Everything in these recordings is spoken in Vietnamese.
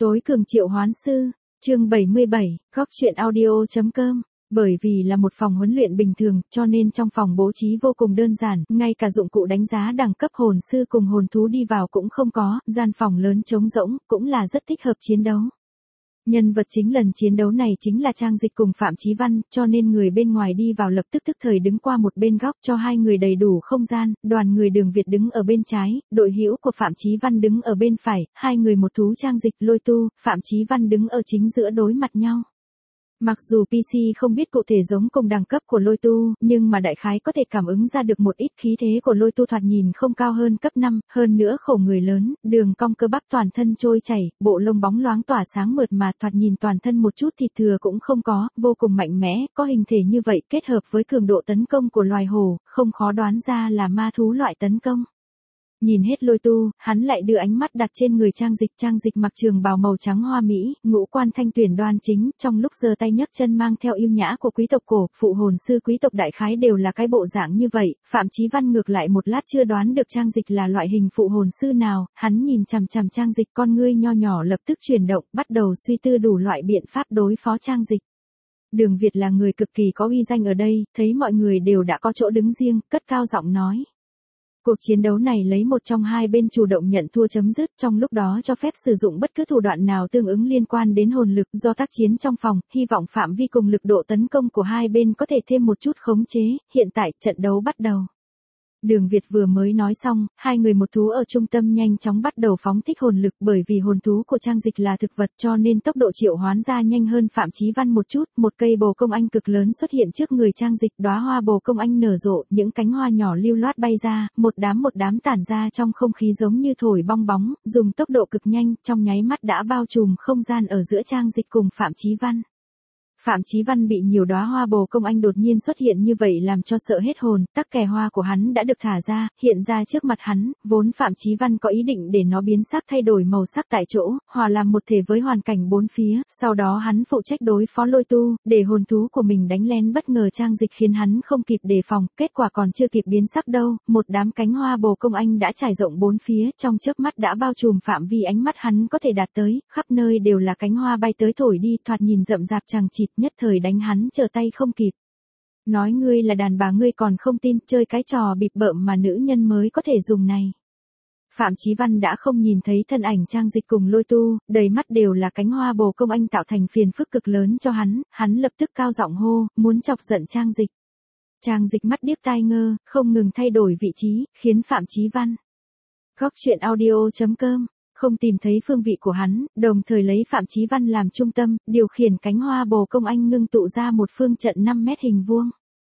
Tối cường triệu hoán sư, chương 77, góc truyện audio.com. Bởi vì là một phòng huấn luyện bình thường, cho nên trong phòng bố trí vô cùng đơn giản, ngay cả dụng cụ đánh giá đẳng cấp hồn sư cùng hồn thú đi vào cũng không có, gian phòng lớn trống rỗng, cũng là rất thích hợp chiến đấu. Nhân vật chính lần chiến đấu này chính là Trang Dịch cùng Phạm Chí Văn, cho nên người bên ngoài đi vào lập tức tức thời đứng qua một bên góc cho hai người đầy đủ không gian, đoàn người Đường Việt đứng ở bên trái, đội hữu của Phạm Chí Văn đứng ở bên phải, hai người một thú Trang Dịch Lôi Tu, Phạm Chí Văn đứng ở chính giữa đối mặt nhau. Mặc dù PC không biết cụ thể giống cùng đẳng cấp của Lôi Tu, nhưng mà đại khái có thể cảm ứng ra được một ít khí thế của Lôi Tu thoạt nhìn không cao hơn cấp 5, hơn nữa khổ người lớn, đường cong cơ bắp toàn thân trôi chảy, bộ lông bóng loáng tỏa sáng mượt mà thoạt nhìn toàn thân một chút thịt thừa cũng không có, vô cùng mạnh mẽ, có hình thể như vậy kết hợp với cường độ tấn công của loài hổ, không khó đoán ra là ma thú loại tấn công. Nhìn hết Lôi Tu, hắn lại đưa ánh mắt đặt trên người Trang Dịch mặc trường bào màu trắng hoa mỹ, ngũ quan thanh tuyển đoan chính, trong lúc giơ tay nhấc chân mang theo yêu nhã của quý tộc cổ, phụ hồn sư quý tộc đại khái đều là cái bộ dạng như vậy, Phạm Chí Văn ngược lại một lát chưa đoán được Trang Dịch là loại hình phụ hồn sư nào, hắn nhìn chằm chằm Trang Dịch con ngươi nho nhỏ lập tức chuyển động, bắt đầu suy tư đủ loại biện pháp đối phó Trang Dịch. Đường Việt là người cực kỳ có uy danh ở đây, thấy mọi người đều đã có chỗ đứng riêng, cất cao giọng nói. Cuộc chiến đấu này lấy một trong hai bên chủ động nhận thua chấm dứt, trong lúc đó cho phép sử dụng bất cứ thủ đoạn nào tương ứng liên quan đến hồn lực do tác chiến trong phòng, hy vọng phạm vi cùng lực độ tấn công của hai bên có thể thêm một chút khống chế, hiện tại trận đấu bắt đầu. Đường Việt vừa mới nói xong, hai người một thú ở trung tâm nhanh chóng bắt đầu phóng thích hồn lực bởi vì hồn thú của Trang Dịch là thực vật cho nên tốc độ triệu hoán ra nhanh hơn Phạm Chí Văn một chút, một cây bồ công anh cực lớn xuất hiện trước người Trang Dịch, đóa hoa bồ công anh nở rộ, những cánh hoa nhỏ lưu loát bay ra, một đám tản ra trong không khí giống như thổi bong bóng, dùng tốc độ cực nhanh, trong nháy mắt đã bao trùm không gian ở giữa Trang Dịch cùng Phạm Chí Văn. Phạm Chí Văn bị nhiều đóa hoa bồ công anh đột nhiên xuất hiện như vậy làm cho sợ hết hồn, tắc kè hoa của hắn đã được thả ra, hiện ra trước mặt hắn, vốn Phạm Chí Văn có ý định để nó biến sắc thay đổi màu sắc tại chỗ, hòa làm một thể với hoàn cảnh bốn phía, sau đó hắn phụ trách đối phó Lôi Tu, để hồn thú của mình đánh lén bất ngờ Trang Dịch khiến hắn không kịp đề phòng, kết quả còn chưa kịp biến sắc đâu, một đám cánh hoa bồ công anh đã trải rộng bốn phía, trong chớp mắt đã bao trùm phạm vi ánh mắt hắn có thể đạt tới, khắp nơi đều là cánh hoa bay tới thổi đi, thoạt nhìn rậm rạp chằng chịt, nhất thời đánh hắn trở tay không kịp. Nói ngươi là đàn bà ngươi còn không tin, chơi cái trò bịp bợm mà nữ nhân mới có thể dùng này. Phạm Chí Văn đã không nhìn thấy thân ảnh Trang Dịch cùng Lôi Tu, đầy mắt đều là cánh hoa bồ công anh tạo thành phiền phức cực lớn cho hắn lập tức cao giọng hô, muốn chọc giận Trang Dịch. Trang Dịch mắt điếc tai ngơ, không ngừng thay đổi vị trí, khiến Phạm Chí Văn. Góc truyện audio.com không tìm thấy phương vị của hắn, đồng thời lấy Phạm Chí Văn làm trung tâm, điều khiển cánh hoa bồ công anh ngưng tụ ra một phương trận 5 mét hình vuông.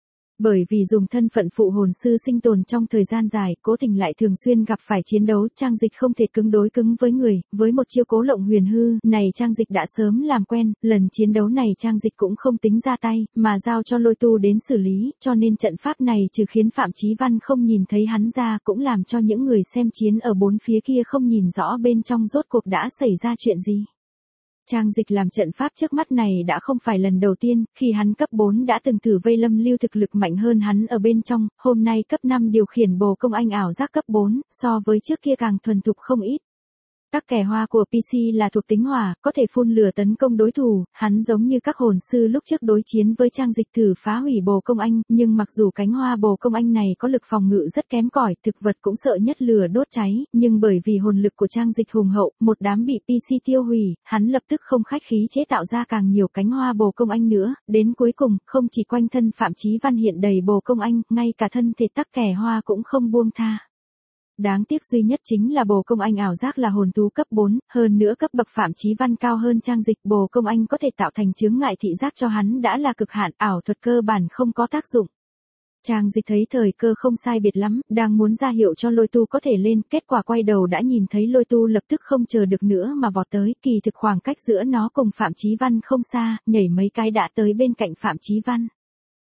Bởi vì dùng thân phận phụ hồn sư sinh tồn trong thời gian dài, cố tình lại thường xuyên gặp phải chiến đấu, Trang Dịch không thể cứng đối cứng với người, với một chiêu cố lộng huyền hư, này Trang Dịch đã sớm làm quen, lần chiến đấu này Trang Dịch cũng không tính ra tay, mà giao cho Lôi Tu đến xử lý, cho nên trận pháp này trừ khiến Phạm Chí Văn không nhìn thấy hắn ra, cũng làm cho những người xem chiến ở bốn phía kia không nhìn rõ bên trong rốt cuộc đã xảy ra chuyện gì. Trang Dịch làm trận pháp trước mắt này đã không phải lần đầu tiên, khi hắn cấp 4 đã từng thử vây Lâm Lưu thực lực mạnh hơn hắn ở bên trong, hôm nay cấp 5 điều khiển bồ công anh ảo giác cấp 4, so với trước kia càng thuần thục không ít. Các kẻ hoa của PC là thuộc tính hỏa, có thể phun lửa tấn công đối thủ, hắn giống như các hồn sư lúc trước đối chiến với Trang Dịch thử phá hủy bồ công anh, nhưng mặc dù cánh hoa bồ công anh này có lực phòng ngự rất kém cỏi, thực vật cũng sợ nhất lửa đốt cháy, nhưng bởi vì hồn lực của Trang Dịch hùng hậu, một đám bị PC tiêu hủy, hắn lập tức không khách khí chế tạo ra càng nhiều cánh hoa bồ công anh nữa, đến cuối cùng, không chỉ quanh thân Phạm Chí Văn hiện đầy bồ công anh, ngay cả thân thể tắc kẻ hoa cũng không buông tha. Đáng tiếc duy nhất chính là bồ công anh ảo giác là hồn thú cấp 4, hơn nữa cấp bậc Phạm Chí Văn cao hơn Trang Dịch, bồ công anh có thể tạo thành chướng ngại thị giác cho hắn đã là cực hạn, ảo thuật cơ bản không có tác dụng. Trang Dịch thấy thời cơ không sai biệt lắm, đang muốn ra hiệu cho Lôi Tu có thể lên, kết quả quay đầu đã nhìn thấy Lôi Tu lập tức không chờ được nữa mà vọt tới, kỳ thực khoảng cách giữa nó cùng Phạm Chí Văn không xa, nhảy mấy cái đã tới bên cạnh Phạm Chí Văn.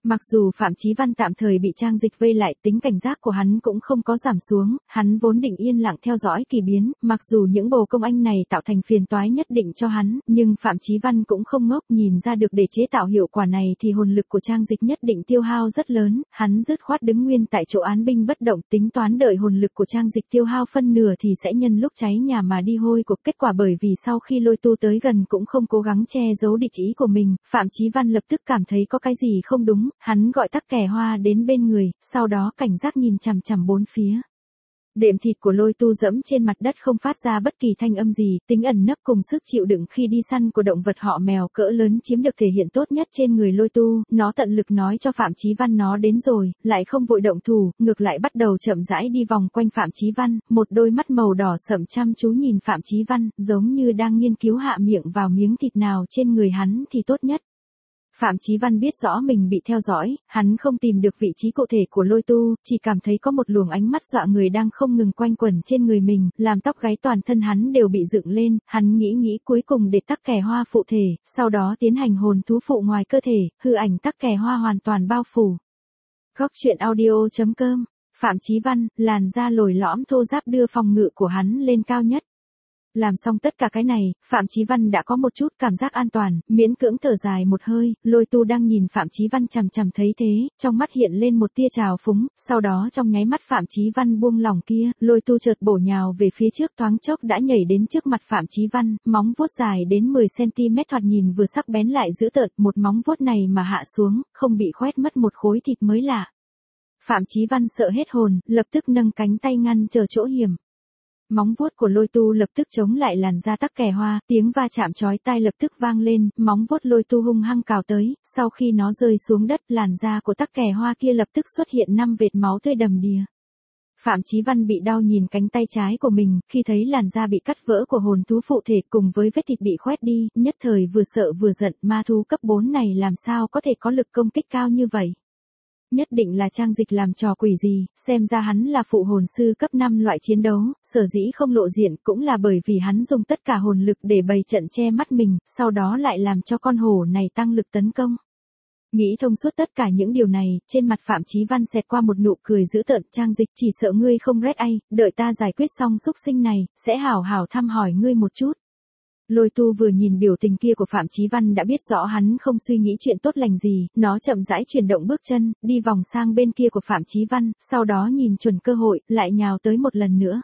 Mặc dù Phạm Chí Văn tạm thời bị Trang Dịch vây lại, tính cảnh giác của hắn cũng không có giảm xuống, hắn vốn định yên lặng theo dõi kỳ biến, mặc dù những bồ công anh này tạo thành phiền toái nhất định cho hắn, nhưng Phạm Chí Văn cũng không ngốc, nhìn ra được để chế tạo hiệu quả này thì hồn lực của Trang Dịch nhất định tiêu hao rất lớn, hắn dứt khoát đứng nguyên tại chỗ án binh bất động, tính toán đợi hồn lực của Trang Dịch tiêu hao phân nửa thì sẽ nhân lúc cháy nhà mà đi hôi của. Kết quả bởi vì sau khi Lôi Tu tới gần cũng không cố gắng che giấu địch ý của mình, Phạm Chí Văn lập tức cảm thấy có cái gì không đúng, hắn gọi Tắc Kè Hoa đến bên người, sau đó cảnh giác nhìn chằm chằm bốn phía. Đệm thịt của Lôi Tu dẫm trên mặt đất không phát ra bất kỳ thanh âm gì, tính ẩn nấp cùng sức chịu đựng khi đi săn của động vật họ mèo cỡ lớn chiếm được thể hiện tốt nhất trên người Lôi Tu, nó tận lực nói cho Phạm Chí Văn nó đến rồi, lại không vội động thủ, ngược lại bắt đầu chậm rãi đi vòng quanh Phạm Chí Văn, một đôi mắt màu đỏ sẫm chăm chú nhìn Phạm Chí Văn, giống như đang nghiên cứu hạ miệng vào miếng thịt nào trên người hắn thì tốt nhất. Phạm Chí Văn biết rõ mình bị theo dõi, hắn không tìm được vị trí cụ thể của Lôi Tu, chỉ cảm thấy có một luồng ánh mắt dọa người đang không ngừng quanh quẩn trên người mình, làm tóc gáy toàn thân hắn đều bị dựng lên, hắn nghĩ cuối cùng để Tắc Kè Hoa phụ thể, sau đó tiến hành hồn thú phụ ngoài cơ thể, hư ảnh Tắc Kè Hoa hoàn toàn bao phủ. Góc truyện audio.com, Phạm Chí Văn, làn da lồi lõm thô ráp đưa phòng ngự của hắn lên cao nhất. Làm xong tất cả cái này, Phạm Chí Văn đã có một chút cảm giác an toàn, miễn cưỡng thở dài một hơi, Lôi Tu đang nhìn Phạm Chí Văn chằm chằm thấy thế, trong mắt hiện lên một tia trào phúng, sau đó trong nháy mắt Phạm Chí Văn buông lỏng kia, Lôi Tu chợt bổ nhào về phía trước, thoáng chốc đã nhảy đến trước mặt Phạm Chí Văn, móng vuốt dài đến 10cm thoạt nhìn vừa sắc bén lại dữ tợn, một móng vuốt này mà hạ xuống, không bị khoét mất một khối thịt mới lạ. Phạm Chí Văn sợ hết hồn, lập tức nâng cánh tay ngăn chờ chỗ hiểm. Móng vuốt của Lôi Tu lập tức chống lại làn da Tắc Kè Hoa, tiếng va chạm chói tai lập tức vang lên, móng vuốt Lôi Tu hung hăng cào tới, sau khi nó rơi xuống đất, làn da của Tắc Kè Hoa kia lập tức xuất hiện 5 vệt máu tươi đầm đìa. Phạm Chí Văn bị đau nhìn cánh tay trái của mình, khi thấy làn da bị cắt vỡ của hồn thú phụ thể cùng với vết thịt bị khoét đi, nhất thời vừa sợ vừa giận, ma thú cấp 4 này làm sao có thể có lực công kích cao như vậy. Nhất định là Trang Dịch làm trò quỷ gì, xem ra hắn là phụ hồn sư cấp 5 loại chiến đấu, sở dĩ không lộ diện cũng là bởi vì hắn dùng tất cả hồn lực để bày trận che mắt mình, sau đó lại làm cho con hổ này tăng lực tấn công. Nghĩ thông suốt tất cả những điều này, trên mặt Phạm Chí Văn xẹt qua một nụ cười dữ tợn, Trang Dịch chỉ sợ ngươi không rét ai, đợi ta giải quyết xong xúc sinh này, sẽ hảo hảo thăm hỏi ngươi một chút. Lôi Tu vừa nhìn biểu tình kia của Phạm Chí Văn đã biết rõ hắn không suy nghĩ chuyện tốt lành gì, nó chậm rãi chuyển động bước chân, đi vòng sang bên kia của Phạm Chí Văn, sau đó nhìn chuẩn cơ hội, lại nhào tới một lần nữa.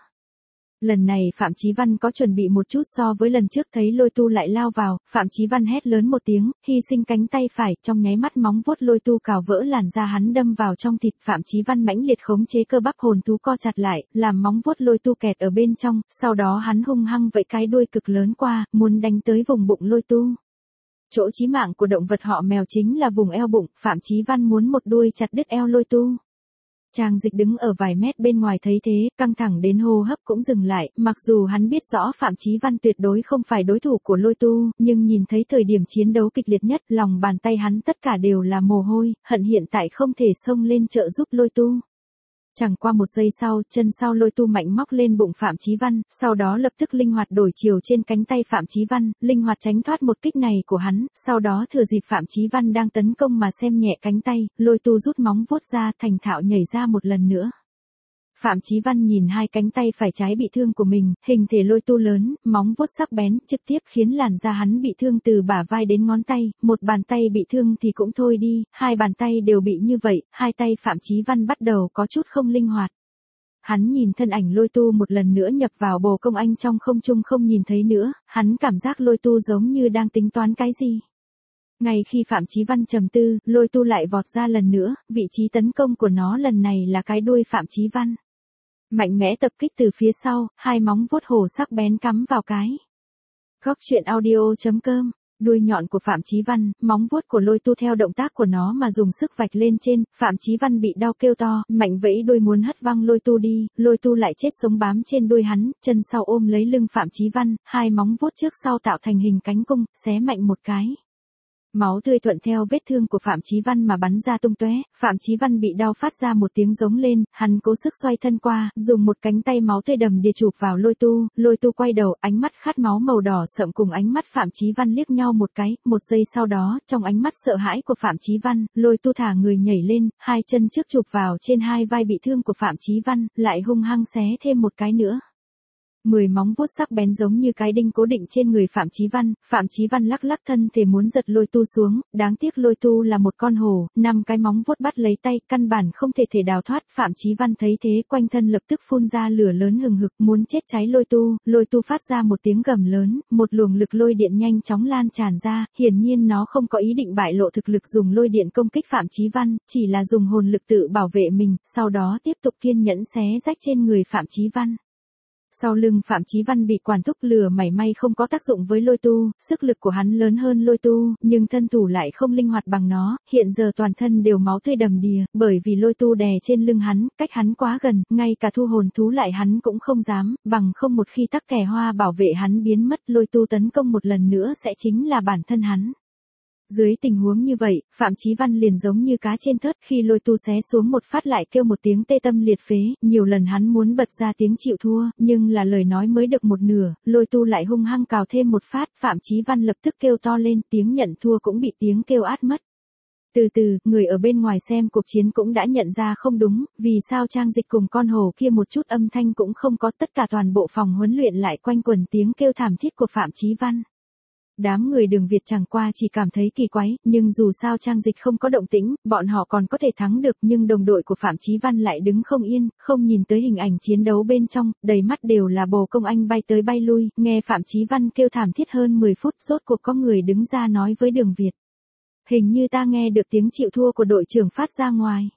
Lần này Phạm Chí Văn có chuẩn bị một chút so với lần trước, thấy Lôi Tu lại lao vào, Phạm Chí Văn hét lớn một tiếng, hy sinh cánh tay phải, trong nháy mắt móng vuốt Lôi Tu cào vỡ làn da hắn đâm vào trong thịt, Phạm Chí Văn mãnh liệt khống chế cơ bắp hồn thú co chặt lại, làm móng vuốt Lôi Tu kẹt ở bên trong, sau đó hắn hung hăng vẫy cái đuôi cực lớn qua, muốn đánh tới vùng bụng Lôi Tu. Chỗ chí mạng của động vật họ mèo chính là vùng eo bụng, Phạm Chí Văn muốn một đuôi chặt đứt eo Lôi Tu. Trang Dịch đứng ở vài mét bên ngoài thấy thế, căng thẳng đến hô hấp cũng dừng lại, mặc dù hắn biết rõ Phạm Chí Văn tuyệt đối không phải đối thủ của Lôi Tu, nhưng nhìn thấy thời điểm chiến đấu kịch liệt nhất, lòng bàn tay hắn tất cả đều là mồ hôi, hận hiện tại không thể xông lên trợ giúp Lôi Tu. Chẳng qua một giây sau, chân sau Lôi Tu mạnh móc lên bụng Phạm Chí Văn, sau đó lập tức linh hoạt đổi chiều trên cánh tay Phạm Chí Văn, linh hoạt tránh thoát một kích này của hắn, sau đó thừa dịp Phạm Chí Văn đang tấn công mà xem nhẹ cánh tay, Lôi Tu rút móng vuốt ra, thành thạo nhảy ra một lần nữa. Phạm Chí Văn nhìn hai cánh tay phải trái bị thương của mình, hình thể Lôi Tu lớn, móng vuốt sắc bén, trực tiếp khiến làn da hắn bị thương từ bả vai đến ngón tay, một bàn tay bị thương thì cũng thôi đi, hai bàn tay đều bị như vậy, hai tay Phạm Chí Văn bắt đầu có chút không linh hoạt. Hắn nhìn thân ảnh Lôi Tu một lần nữa nhập vào bồ công anh trong không trung không nhìn thấy nữa, hắn cảm giác Lôi Tu giống như đang tính toán cái gì. Ngay khi Phạm Chí Văn trầm tư, Lôi Tu lại vọt ra lần nữa, vị trí tấn công của nó lần này là cái đuôi Phạm Chí Văn. Mạnh mẽ tập kích từ phía sau, hai móng vuốt hổ sắc bén cắm vào cái. Góc truyện audio.com, đuôi nhọn của Phạm Chí Văn, móng vuốt của Lôi Tu theo động tác của nó mà dùng sức vạch lên trên, Phạm Chí Văn bị đau kêu to, mạnh vẫy đuôi muốn hất văng Lôi Tu đi, Lôi Tu lại chết sống bám trên đuôi hắn, chân sau ôm lấy lưng Phạm Chí Văn, hai móng vuốt trước sau tạo thành hình cánh cung, xé mạnh một cái. Máu tươi thuận theo vết thương của Phạm Chí Văn mà bắn ra tung tóe, Phạm Chí Văn bị đau phát ra một tiếng giống lên, hắn cố sức xoay thân qua, dùng một cánh tay máu tươi đầm đìa chụp vào Lôi Tu quay đầu, ánh mắt khát máu màu đỏ sậm cùng ánh mắt Phạm Chí Văn liếc nhau một cái, một giây sau đó, trong ánh mắt sợ hãi của Phạm Chí Văn, Lôi Tu thả người nhảy lên, hai chân trước chụp vào trên hai vai bị thương của Phạm Chí Văn, lại hung hăng xé thêm một cái nữa. 10 móng vuốt sắc bén giống như cái đinh cố định trên người Phạm Chí Văn lắc lắc thân thể muốn giật Lôi Tu xuống, đáng tiếc Lôi Tu là một con hổ, 5 cái móng vuốt bắt lấy tay, căn bản không thể đào thoát, Phạm Chí Văn thấy thế quanh thân lập tức phun ra lửa lớn hừng hực, muốn chết cháy Lôi Tu phát ra một tiếng gầm lớn, một luồng lực lôi điện nhanh chóng lan tràn ra, hiển nhiên nó không có ý định bại lộ thực lực dùng lôi điện công kích Phạm Chí Văn, chỉ là dùng hồn lực tự bảo vệ mình, sau đó tiếp tục kiên nhẫn xé rách trên người Phạm Chí Văn. Sau lưng Phạm Chí Văn bị quản thúc lửa mảy may không có tác dụng với Lôi Tu, sức lực của hắn lớn hơn Lôi Tu, nhưng thân thủ lại không linh hoạt bằng nó, hiện giờ toàn thân đều máu tươi đầm đìa, bởi vì Lôi Tu đè trên lưng hắn, cách hắn quá gần, ngay cả thu hồn thú lại hắn cũng không dám, bằng không một khi tắc kè hoa bảo vệ hắn biến mất, Lôi Tu tấn công một lần nữa sẽ chính là bản thân hắn. Dưới tình huống như vậy, Phạm Chí Văn liền giống như cá trên thớt, khi Lôi Tu xé xuống một phát lại kêu một tiếng tê tâm liệt phế, nhiều lần hắn muốn bật ra tiếng chịu thua, nhưng là lời nói mới được một nửa, Lôi Tu lại hung hăng cào thêm một phát, Phạm Chí Văn lập tức kêu to lên, tiếng nhận thua cũng bị tiếng kêu át mất. Từ từ, người ở bên ngoài xem cuộc chiến cũng đã nhận ra không đúng, vì sao Trang Dịch cùng con hổ kia một chút âm thanh cũng không có, tất cả toàn bộ phòng huấn luyện lại quanh quẩn tiếng kêu thảm thiết của Phạm Chí Văn. Đám người Đường Việt chẳng qua chỉ cảm thấy kỳ quái, nhưng dù sao Trang Dịch không có động tĩnh, bọn họ còn có thể thắng được, nhưng đồng đội của Phạm Chí Văn lại đứng không yên, không nhìn tới hình ảnh chiến đấu bên trong, đầy mắt đều là Bồ Công Anh bay tới bay lui, nghe Phạm Chí Văn kêu thảm thiết hơn 10 phút, rốt cuộc có người đứng ra nói với Đường Việt. Hình như ta nghe được tiếng chịu thua của đội trưởng phát ra ngoài.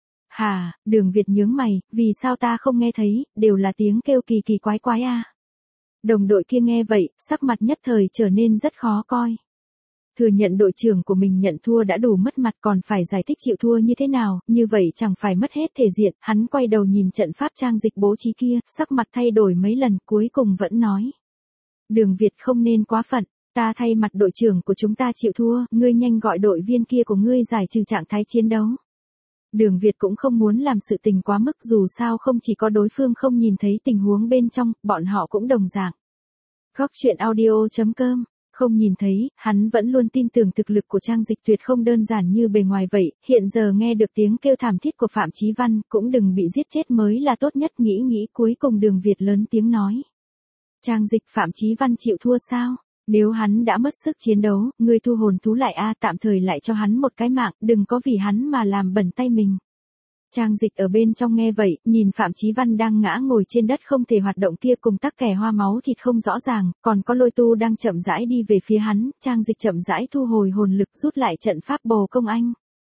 Hà, Đường Việt nhướng mày, vì sao ta không nghe thấy, đều là tiếng kêu kỳ kỳ quái quái a. Đồng đội kia nghe vậy, sắc mặt nhất thời trở nên rất khó coi. Thừa nhận đội trưởng của mình nhận thua đã đủ mất mặt, còn phải giải thích chịu thua như thế nào, như vậy chẳng phải mất hết thể diện, hắn quay đầu nhìn trận pháp Trang Dịch bố trí kia, sắc mặt thay đổi mấy lần, cuối cùng vẫn nói. Đường Việt không nên quá phận, ta thay mặt đội trưởng của chúng ta chịu thua, ngươi nhanh gọi đội viên kia của ngươi giải trừ trạng thái chiến đấu. Đường Việt cũng không muốn làm sự tình quá mức, dù sao không chỉ có đối phương không nhìn thấy tình huống bên trong, bọn họ cũng đồng dạng. Góc truyện audio.com, không nhìn thấy, hắn vẫn luôn tin tưởng thực lực của Trang Dịch tuyệt không đơn giản như bề ngoài vậy, hiện giờ nghe được tiếng kêu thảm thiết của Phạm Chí Văn, cũng đừng bị giết chết mới là tốt nhất, nghĩ cuối cùng Đường Việt lớn tiếng nói. Trang Dịch Phạm Chí Văn chịu thua sao? Nếu hắn đã mất sức chiến đấu, ngươi thu hồn thú lại tạm thời lại cho hắn một cái mạng, đừng có vì hắn mà làm bẩn tay mình. Trang Dịch ở bên trong nghe vậy, nhìn Phạm Chí Văn đang ngã ngồi trên đất không thể hoạt động kia cùng tắc kè hoa máu thịt không rõ ràng, còn có Lôi Tu đang chậm rãi đi về phía hắn, Trang Dịch chậm rãi thu hồi hồn lực rút lại trận pháp Bồ Công Anh.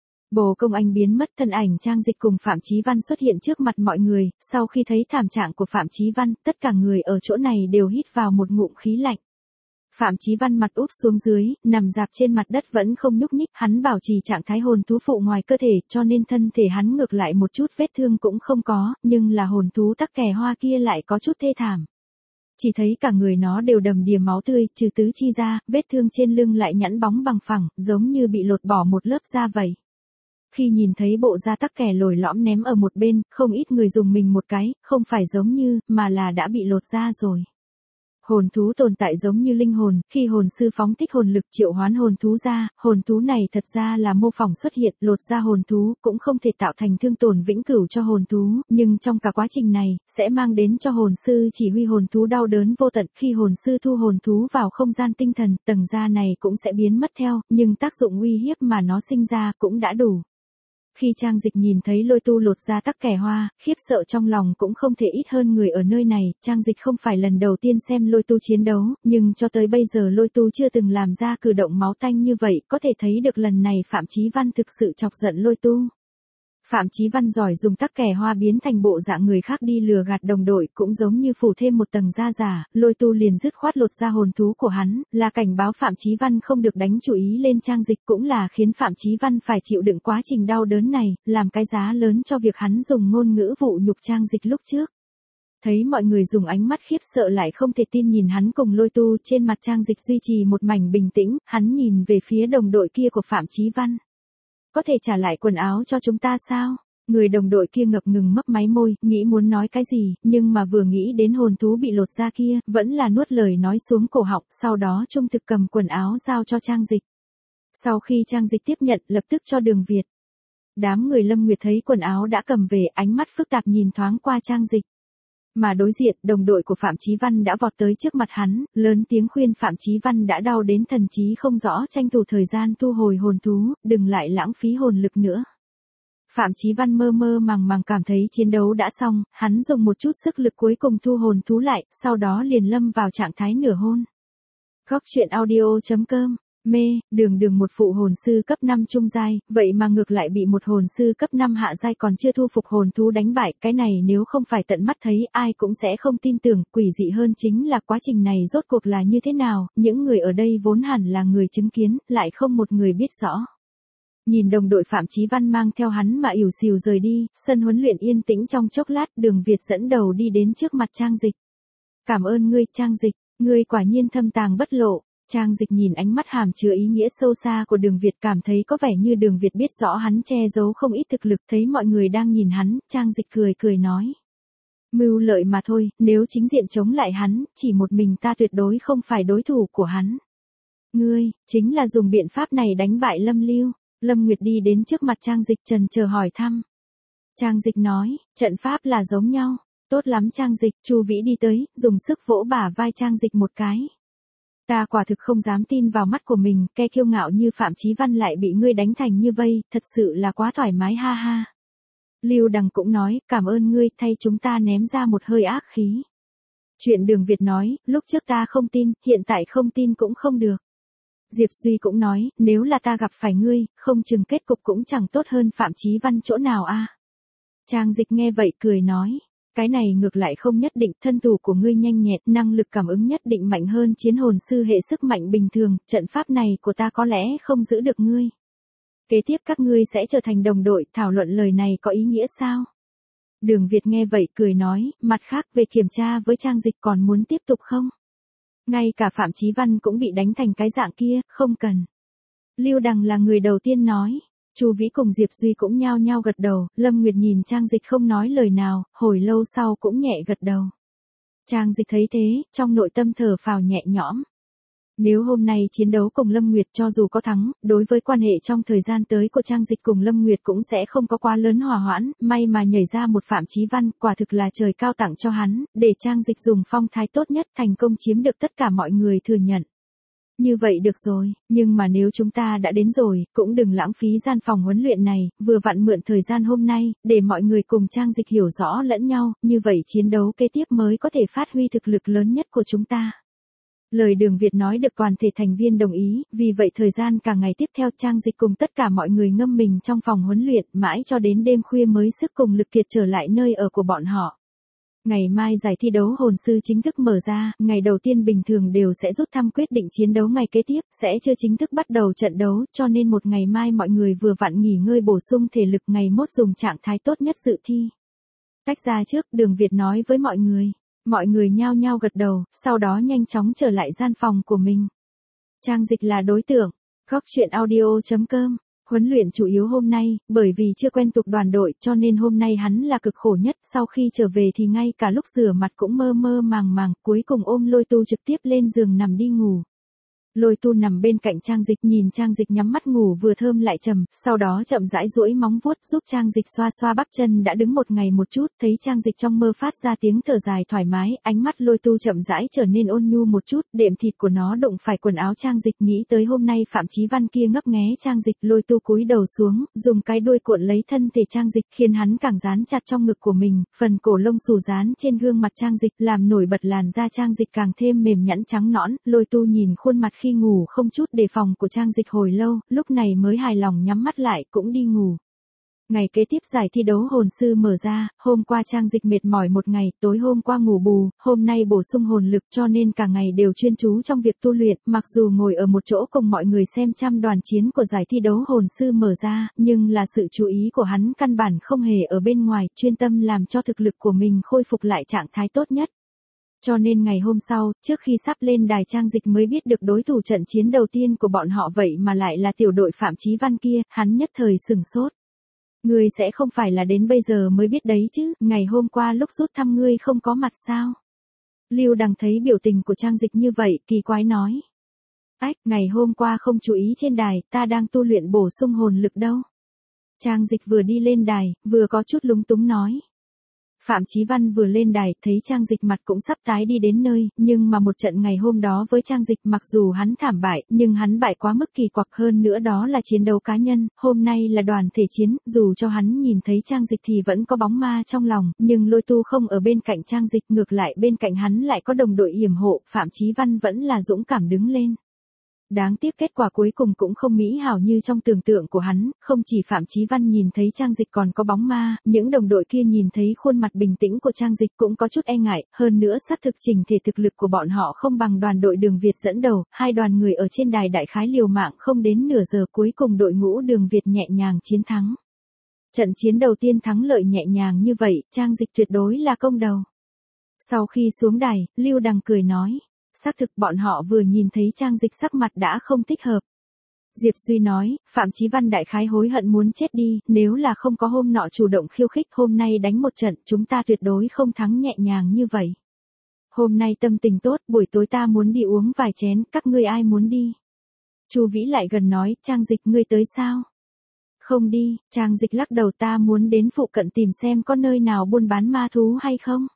Bồ Công Anh biến mất, thân ảnh Trang Dịch cùng Phạm Chí Văn xuất hiện trước mặt mọi người, sau khi thấy thảm trạng của Phạm Chí Văn, tất cả người ở chỗ này đều hít vào một ngụm khí lạnh. Phạm Chí Văn mặt úp xuống dưới, nằm dạp trên mặt đất vẫn không nhúc nhích, hắn bảo trì trạng thái hồn thú phụ ngoài cơ thể, cho nên thân thể hắn ngược lại một chút vết thương cũng không có, nhưng là hồn thú tắc kè hoa kia lại có chút thê thảm. Chỉ thấy cả người nó đều đầm đìa máu tươi, trừ tứ chi ra, vết thương trên lưng lại nhẵn bóng bằng phẳng, giống như bị lột bỏ một lớp da vậy. Khi nhìn thấy bộ da tắc kè lồi lõm ném ở một bên, không ít người dùng mình một cái, không phải giống như, mà là đã bị lột da rồi. Hồn thú tồn tại giống như linh hồn, khi hồn sư phóng thích hồn lực triệu hoán hồn thú ra, hồn thú này thật ra là mô phỏng xuất hiện, lột ra hồn thú, cũng không thể tạo thành thương tổn vĩnh cửu cho hồn thú, nhưng trong cả quá trình này, sẽ mang đến cho hồn sư chỉ huy hồn thú đau đớn vô tận, khi hồn sư thu hồn thú vào không gian tinh thần, tầng da này cũng sẽ biến mất theo, nhưng tác dụng uy hiếp mà nó sinh ra cũng đã đủ. Khi Trang Dịch nhìn thấy Lôi Tu lột ra tắc kè hoa, khiếp sợ trong lòng cũng không thể ít hơn người ở nơi này, Trang Dịch không phải lần đầu tiên xem Lôi Tu chiến đấu, nhưng cho tới bây giờ Lôi Tu chưa từng làm ra cử động máu tanh như vậy, có thể thấy được lần này Phạm Chí Văn thực sự chọc giận Lôi Tu. Phạm Chí Văn giỏi dùng tắc kè hoa biến thành bộ dạng người khác đi lừa gạt đồng đội, cũng giống như phủ thêm một tầng da giả, Lôi Tu liền dứt khoát lột ra hồn thú của hắn, là cảnh báo Phạm Chí Văn không được đánh chú ý lên Trang Dịch, cũng là khiến Phạm Chí Văn phải chịu đựng quá trình đau đớn này, làm cái giá lớn cho việc hắn dùng ngôn ngữ vũ nhục Trang Dịch lúc trước. Thấy mọi người dùng ánh mắt khiếp sợ lại không thể tin nhìn hắn cùng Lôi Tu, trên mặt Trang Dịch duy trì một mảnh bình tĩnh, hắn nhìn về phía đồng đội kia của Phạm Chí Văn. Có thể trả lại quần áo cho chúng ta sao? Người đồng đội kia ngập ngừng mấp máy môi, nghĩ muốn nói cái gì, nhưng mà vừa nghĩ đến hồn thú bị lột da kia, vẫn là nuốt lời nói xuống cổ họng, sau đó trung thực cầm quần áo giao cho Trang Dịch. Sau khi Trang Dịch tiếp nhận, lập tức cho Đường Việt. Đám người Lâm Nguyệt thấy quần áo đã cầm về, ánh mắt phức tạp nhìn thoáng qua Trang Dịch. Mà đối diện, đồng đội của Phạm Chí Văn đã vọt tới trước mặt hắn, lớn tiếng khuyên Phạm Chí Văn đã đau đến thần trí không rõ, tranh thủ thời gian thu hồi hồn thú, đừng lại lãng phí hồn lực nữa. Phạm Chí Văn mơ mơ màng màng cảm thấy chiến đấu đã xong, hắn dùng một chút sức lực cuối cùng thu hồn thú lại, sau đó liền lâm vào trạng thái nửa hôn. Góc truyện audio.com Mê, đường một phụ hồn sư cấp 5 trung giai, vậy mà ngược lại bị một hồn sư cấp 5 hạ giai còn chưa thu phục hồn thú đánh bại, cái này nếu không phải tận mắt thấy ai cũng sẽ không tin tưởng, quỷ dị hơn chính là quá trình này rốt cuộc là như thế nào, những người ở đây vốn hẳn là người chứng kiến, lại không một người biết rõ. Nhìn đồng đội Phạm Chí Văn mang theo hắn mà ỉu xìu rời đi, sân huấn luyện yên tĩnh trong chốc lát, Đường Việt dẫn đầu đi đến trước mặt Trang Dịch. Cảm ơn ngươi, Trang Dịch, ngươi quả nhiên thâm tàng bất lộ. Trang Dịch nhìn ánh mắt hàm chứa ý nghĩa sâu xa của Đường Việt cảm thấy có vẻ như Đường Việt biết rõ hắn che giấu không ít thực lực, thấy mọi người đang nhìn hắn, Trang Dịch cười nói. Mưu lợi mà thôi, nếu chính diện chống lại hắn, chỉ một mình ta tuyệt đối không phải đối thủ của hắn. Ngươi, chính là dùng biện pháp này đánh bại Lâm Lưu. Lâm Nguyệt đi đến trước mặt Trang Dịch trần chờ hỏi thăm. Trang Dịch nói, trận pháp là giống nhau. Tốt lắm Trang Dịch, Chu Vĩ đi tới, dùng sức vỗ bả vai Trang Dịch một cái. Ta quả thực không dám tin vào mắt của mình, kẻ kiêu ngạo như Phạm Chí Văn lại bị ngươi đánh thành như vây, thật sự là quá thoải mái ha ha. Lưu Đằng cũng nói, cảm ơn ngươi, thay chúng ta ném ra một hơi ác khí. Chuyện Đường Việt nói, lúc trước ta không tin, hiện tại không tin cũng không được. Diệp Duy cũng nói, nếu là ta gặp phải ngươi, không chừng kết cục cũng chẳng tốt hơn Phạm Chí Văn chỗ nào a. Trang Dịch nghe vậy cười nói, cái này ngược lại không nhất định, thân thủ của ngươi nhanh nhẹn, năng lực cảm ứng nhất định mạnh hơn chiến hồn sư hệ sức mạnh bình thường, trận pháp này của ta có lẽ không giữ được ngươi. Kế tiếp các ngươi sẽ trở thành đồng đội, thảo luận lời này có ý nghĩa sao? Đường Việt nghe vậy cười nói, mặt khác về kiểm tra với Trang Dịch còn muốn tiếp tục không? Ngay cả Phạm Chí Văn cũng bị đánh thành cái dạng kia, không cần. Lưu Đằng là người đầu tiên nói. Chu Vĩ cùng Diệp Duy cũng nhao nhao gật đầu, Lâm Nguyệt nhìn Trang Dịch không nói lời nào, hồi lâu sau cũng nhẹ gật đầu. Trang Dịch thấy thế, trong nội tâm thở phào nhẹ nhõm. Nếu hôm nay chiến đấu cùng Lâm Nguyệt cho dù có thắng, đối với quan hệ trong thời gian tới của Trang Dịch cùng Lâm Nguyệt cũng sẽ không có quá lớn hòa hoãn, may mà nhảy ra một Phạm Chí Văn, quả thực là trời cao tặng cho hắn, để Trang Dịch dùng phong thái tốt nhất thành công chiếm được tất cả mọi người thừa nhận. Như vậy được rồi, nhưng mà nếu chúng ta đã đến rồi, cũng đừng lãng phí gian phòng huấn luyện này, vừa vặn mượn thời gian hôm nay, để mọi người cùng Trang Dịch hiểu rõ lẫn nhau, như vậy chiến đấu kế tiếp mới có thể phát huy thực lực lớn nhất của chúng ta. Lời Đường Việt nói được toàn thể thành viên đồng ý, vì vậy thời gian cả ngày tiếp theo Trang Dịch cùng tất cả mọi người ngâm mình trong phòng huấn luyện, mãi cho đến đêm khuya mới sức cùng lực kiệt trở lại nơi ở của bọn họ. Ngày mai giải thi đấu hồn sư chính thức mở ra, ngày đầu tiên bình thường đều sẽ rút thăm quyết định chiến đấu ngày kế tiếp, sẽ chưa chính thức bắt đầu trận đấu, cho nên một ngày mai mọi người vừa vặn nghỉ ngơi bổ sung thể lực, ngày mốt dùng trạng thái tốt nhất dự thi. Tách ra trước, Đường Việt nói với mọi người. Mọi người nhao nhao gật đầu, sau đó nhanh chóng trở lại gian phòng của mình. Trang Dịch là đối tượng. Góc truyện audio.com Huấn luyện chủ yếu hôm nay, bởi vì chưa quen thuộc đoàn đội cho nên hôm nay hắn là cực khổ nhất, sau khi trở về thì ngay cả lúc rửa mặt cũng mơ mơ màng màng, cuối cùng ôm Lôi Tu trực tiếp lên giường nằm đi ngủ. Lôi Tu nằm bên cạnh Trang Dịch nhìn Trang Dịch nhắm mắt ngủ vừa thơm lại trầm, sau đó chậm rãi duỗi móng vuốt giúp Trang Dịch xoa xoa bắp chân đã đứng một ngày một chút, thấy Trang Dịch trong mơ phát ra tiếng thở dài thoải mái, ánh mắt Lôi Tu chậm rãi trở nên ôn nhu một chút, đệm thịt của nó đụng phải quần áo Trang Dịch, nghĩ tới hôm nay Phạm Chí Văn kia ngấp nghé Trang Dịch, Lôi Tu cúi đầu xuống, dùng cái đuôi cuộn lấy thân thể Trang Dịch, khiến hắn càng dán chặt trong ngực của mình, phần cổ lông xù dán trên gương mặt Trang Dịch, làm nổi bật làn da Trang Dịch càng thêm mềm nhẵn trắng nõn. Lôi Tu nhìn khuôn mặt khi ngủ không chút đề phòng của Trang Dịch hồi lâu, lúc này mới hài lòng nhắm mắt lại cũng đi ngủ. Ngày kế tiếp giải thi đấu hồn sư mở ra, hôm qua Trang Dịch mệt mỏi một ngày, tối hôm qua ngủ bù, hôm nay bổ sung hồn lực cho nên cả ngày đều chuyên chú trong việc tu luyện, mặc dù ngồi ở một chỗ cùng mọi người xem trăm đoàn chiến của giải thi đấu hồn sư mở ra, nhưng là sự chú ý của hắn căn bản không hề ở bên ngoài, chuyên tâm làm cho thực lực của mình khôi phục lại trạng thái tốt nhất. Cho nên ngày hôm sau, trước khi sắp lên đài Trang Dịch mới biết được đối thủ trận chiến đầu tiên của bọn họ vậy mà lại là tiểu đội Phạm Chí Văn kia, hắn nhất thời sửng sốt. Ngươi sẽ không phải là đến bây giờ mới biết đấy chứ, ngày hôm qua lúc rút thăm ngươi không có mặt sao? Lưu Đằng thấy biểu tình của Trang Dịch như vậy, kỳ quái nói. Ách, ngày hôm qua không chú ý trên đài, ta đang tu luyện bổ sung hồn lực đâu. Trang Dịch vừa đi lên đài, vừa có chút lúng túng nói. Phạm Chí Văn vừa lên đài, thấy Trang Dịch mặt cũng sắp tái đi đến nơi, nhưng mà một trận ngày hôm đó với Trang Dịch mặc dù hắn thảm bại, nhưng hắn bại quá mức kỳ quặc hơn nữa đó là chiến đấu cá nhân, hôm nay là đoàn thể chiến, dù cho hắn nhìn thấy Trang Dịch thì vẫn có bóng ma trong lòng, nhưng Lôi Tu không ở bên cạnh Trang Dịch, ngược lại bên cạnh hắn lại có đồng đội yểm hộ, Phạm Chí Văn vẫn là dũng cảm đứng lên. Đáng tiếc kết quả cuối cùng cũng không mỹ hảo như trong tưởng tượng của hắn, không chỉ Phạm Chí Văn nhìn thấy Trang Dịch còn có bóng ma, những đồng đội kia nhìn thấy khuôn mặt bình tĩnh của Trang Dịch cũng có chút e ngại, hơn nữa xác thực chỉnh thể thực lực của bọn họ không bằng đoàn đội Đường Việt dẫn đầu, hai đoàn người ở trên đài đại khái liều mạng không đến nửa giờ cuối cùng đội ngũ Đường Việt nhẹ nhàng chiến thắng. Trận chiến đầu tiên thắng lợi nhẹ nhàng như vậy, Trang Dịch tuyệt đối là công đầu. Sau khi xuống đài, Lưu Đằng cười nói. Xác thực bọn họ vừa nhìn thấy Trang Dịch sắc mặt đã không thích hợp. Diệp Duy nói, Phạm Chí Văn đại khái hối hận muốn chết đi, nếu là không có hôm nọ chủ động khiêu khích hôm nay đánh một trận chúng ta tuyệt đối không thắng nhẹ nhàng như vậy. Hôm nay tâm tình tốt, buổi tối ta muốn đi uống vài chén, các ngươi ai muốn đi? Chu Vĩ lại gần nói, Trang Dịch ngươi tới sao? Không đi, Trang Dịch lắc đầu ta muốn đến phụ cận tìm xem có nơi nào buôn bán ma thú hay không.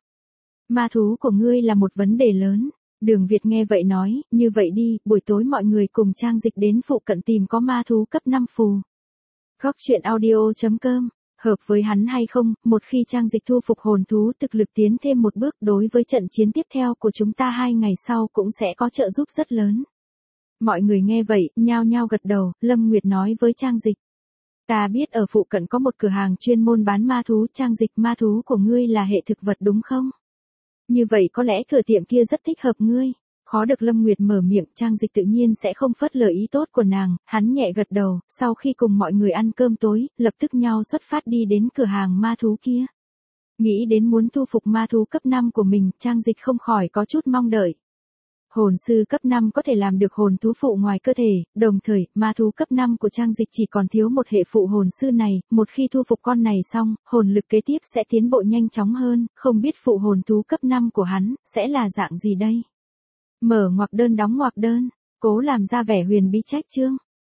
Ma thú của ngươi là một vấn đề lớn. Đường Việt nghe vậy nói, như vậy đi, buổi tối mọi người cùng Trang Dịch đến phụ cận tìm có ma thú cấp 5 phù. Góc chuyện audio.com, hợp với hắn hay không, một khi Trang Dịch thu phục hồn thú thực lực tiến thêm một bước đối với trận chiến tiếp theo của chúng ta 2 ngày sau cũng sẽ có trợ giúp rất lớn. Mọi người nghe vậy, nhao nhao gật đầu, Lâm Nguyệt nói với Trang Dịch. Ta biết ở phụ cận có một cửa hàng chuyên môn bán ma thú, Trang Dịch ma thú của ngươi là hệ thực vật đúng không? Như vậy có lẽ cửa tiệm kia rất thích hợp ngươi. Khó được Lâm Nguyệt mở miệng, Trang Dịch tự nhiên sẽ không phớt lờ ý tốt của nàng, hắn nhẹ gật đầu, sau khi cùng mọi người ăn cơm tối, lập tức nhau xuất phát đi đến cửa hàng ma thú kia. Nghĩ đến muốn thu phục ma thú cấp 5 của mình, Trang Dịch không khỏi có chút mong đợi. Hồn sư cấp 5 có thể làm được hồn thú phụ ngoài cơ thể, đồng thời, ma thú cấp 5 của Trang Dịch chỉ còn thiếu một hệ phụ hồn sư này, một khi thu phục con này xong, hồn lực kế tiếp sẽ tiến bộ nhanh chóng hơn, không biết phụ hồn thú cấp 5 của hắn, sẽ là dạng gì đây? Mở ngoặc đơn đóng ngoặc đơn, cố làm ra vẻ huyền bí trách chương.